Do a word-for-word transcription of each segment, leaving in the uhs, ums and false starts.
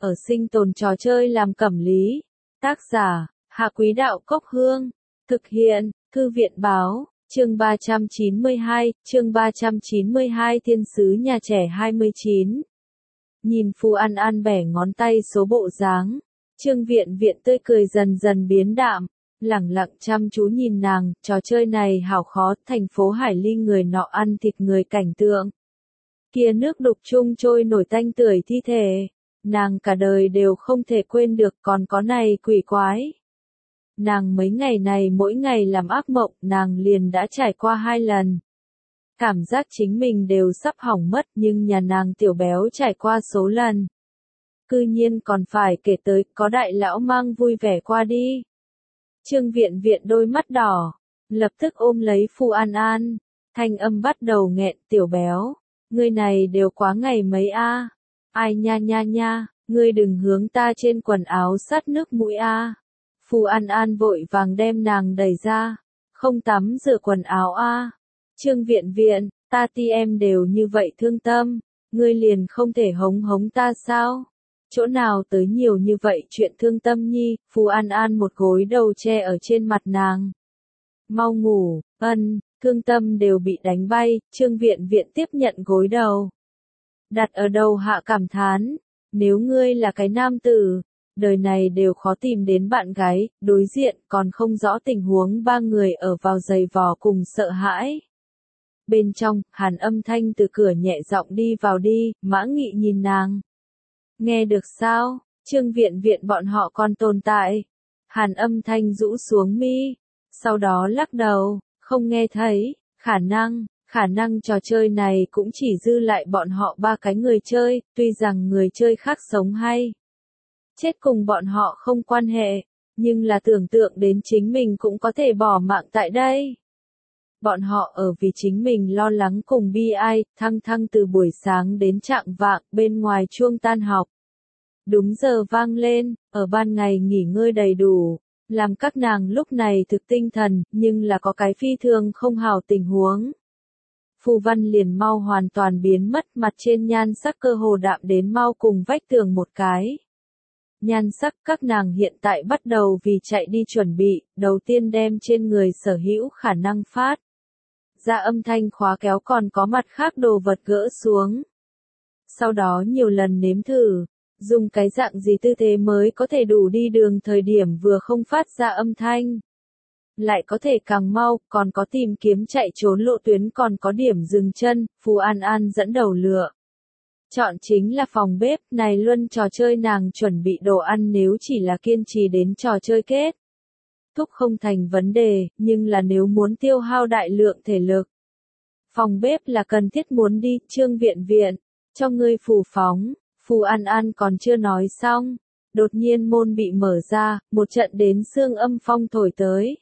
ở sinh tồn trò chơi làm cẩm lý. Tác giả, Hạ Quý Đạo Cốc Hương. Thực hiện, Thư viện Báo, chương ba trăm chín mươi hai, chương ba trăm chín mươi hai Thiên sứ nhà trẻ hai mươi chín. Nhìn Phù An An bẻ ngón tay số bộ dáng, Trương Viện Viện tươi cười dần dần biến đạm, lẳng lặng chăm chú nhìn nàng, trò chơi này hảo khó, thành phố Hải Ly người nọ ăn thịt người cảnh tượng. Kia nước đục chung trôi nổi tanh tưởi thi thể, nàng cả đời đều không thể quên được, còn có này quỷ quái. Nàng mấy ngày này mỗi ngày làm ác mộng, nàng liền đã trải qua hai lần. Cảm giác chính mình đều sắp hỏng mất, nhưng nhà nàng tiểu béo trải qua số lần. Cư nhiên còn phải kể tới, có đại lão mang vui vẻ qua đi. Trương Viện Viện đôi mắt đỏ, lập tức ôm lấy Phù An An, thanh âm bắt đầu nghẹn, tiểu béo, ngươi này đều quá ngày mấy a? Ai nha nha nha, ngươi đừng hướng ta trên quần áo sát nước mũi a. Phù An An vội vàng đem nàng đẩy ra, không tắm rửa quần áo a. Trương Viện Viện, ta ti em đều như vậy thương tâm, ngươi liền không thể hống hống ta sao? Chỗ nào tới nhiều như vậy chuyện thương tâm nhi? Phù An An một gối đầu che ở trên mặt nàng. Mau ngủ, ân, thương tâm đều bị đánh bay. Trương Viện Viện tiếp nhận gối đầu, đặt ở đầu hạ cảm thán, nếu ngươi là cái nam tử, đời này đều khó tìm đến bạn gái. Đối diện còn không rõ tình huống ba người ở vào giày vò cùng sợ hãi. Bên trong, Hàn Âm Thanh từ cửa nhẹ giọng đi vào đi, Mã Nghị nhìn nàng. Nghe được sao, Trương Viện Viện bọn họ còn tồn tại. Hàn Âm Thanh rũ xuống mi, sau đó lắc đầu, không nghe thấy, khả năng, khả năng trò chơi này cũng chỉ dư lại bọn họ ba cái người chơi, tuy rằng người chơi khác sống hay chết cùng bọn họ không quan hệ, nhưng là tưởng tượng đến chính mình cũng có thể bỏ mạng tại đây. Bọn họ ở vì chính mình lo lắng cùng bi ai, thăng thăng từ buổi sáng đến trạng vạng, bên ngoài chuông tan học. Đúng giờ vang lên, ở ban ngày nghỉ ngơi đầy đủ, làm các nàng lúc này thực tinh thần, nhưng là có cái phi thường không hảo tình huống. Phù Văn liền mau hoàn toàn biến mất, mặt trên nhan sắc cơ hồ đạm đến mau cùng vách tường một cái. Nhan sắc các nàng hiện tại bắt đầu vì chạy đi chuẩn bị, đầu tiên đem trên người sở hữu khả năng phát ra âm thanh khóa kéo còn có mặt khác đồ vật gỡ xuống. Sau đó nhiều lần nếm thử, dùng cái dạng gì tư thế mới có thể đủ đi đường thời điểm vừa không phát ra âm thanh. Lại có thể càng mau, còn có tìm kiếm chạy trốn lộ tuyến, còn có điểm dừng chân. Phù An An dẫn đầu lựa chọn chính là phòng bếp, này luân trò chơi nàng chuẩn bị đồ ăn nếu chỉ là kiên trì đến trò chơi kết thúc không thành vấn đề, nhưng là nếu muốn tiêu hao đại lượng thể lực, phòng bếp là cần thiết muốn đi. Trương Viện Viện, cho ngươi phù phóng. Phù An An còn chưa nói xong, đột nhiên môn bị mở ra, một trận đến xương âm phong thổi tới.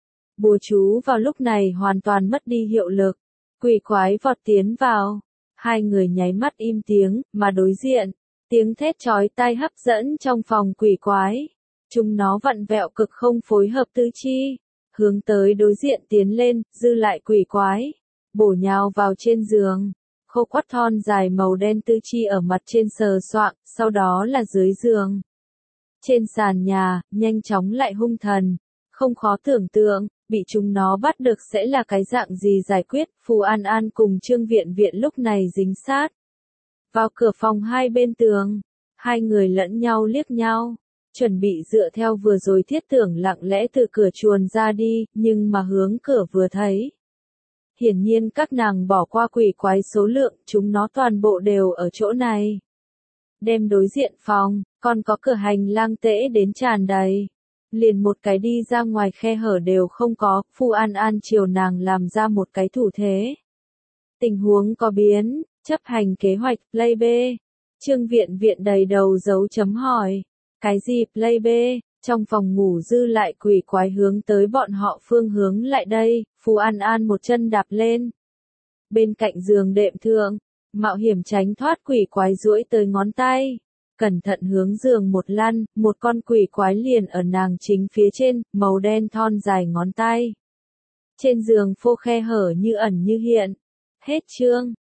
Bùa chú vào lúc này hoàn toàn mất đi hiệu lực, quỷ quái vọt tiến vào. Hai người nháy mắt im tiếng, mà đối diện, tiếng thét chói tai hấp dẫn trong phòng quỷ quái. Chúng nó vặn vẹo cực không phối hợp tứ chi, hướng tới đối diện tiến lên, dư lại quỷ quái, bổ nhào vào trên giường. Khô quắt thon dài màu đen tư chi ở mặt trên sờ soạng, sau đó là dưới giường. Trên sàn nhà, nhanh chóng lại hung thần, không khó tưởng tượng, bị chúng nó bắt được sẽ là cái dạng gì giải quyết. Phù An An cùng Trương Viện Viện lúc này dính sát vào cửa phòng hai bên tường, hai người lẫn nhau liếc nhau, chuẩn bị dựa theo vừa rồi thiết tưởng lặng lẽ từ cửa chuồn ra đi, nhưng mà hướng cửa vừa thấy. Hiển nhiên các nàng bỏ qua quỷ quái số lượng, chúng nó toàn bộ đều ở chỗ này. Đem đối diện phòng, còn có cửa hành lang tễ đến tràn đầy. Liền một cái đi ra ngoài khe hở đều không có. Phù An An chiều nàng làm ra một cái thủ thế. Tình huống có biến, chấp hành kế hoạch, play B. Trương Viện Viện đầy đầu dấu chấm hỏi. Cái gì play B? Trong phòng ngủ dư lại quỷ quái hướng tới bọn họ phương hướng lại đây. Phù An An một chân đạp lên. Bên cạnh giường đệm thượng, mạo hiểm tránh thoát quỷ quái duỗi tới ngón tay. Cẩn thận hướng giường một lăn, một con quỷ quái liền ở nàng chính phía trên, màu đen thon dài ngón tay. Trên giường phô khe hở như ẩn như hiện. Hết chương.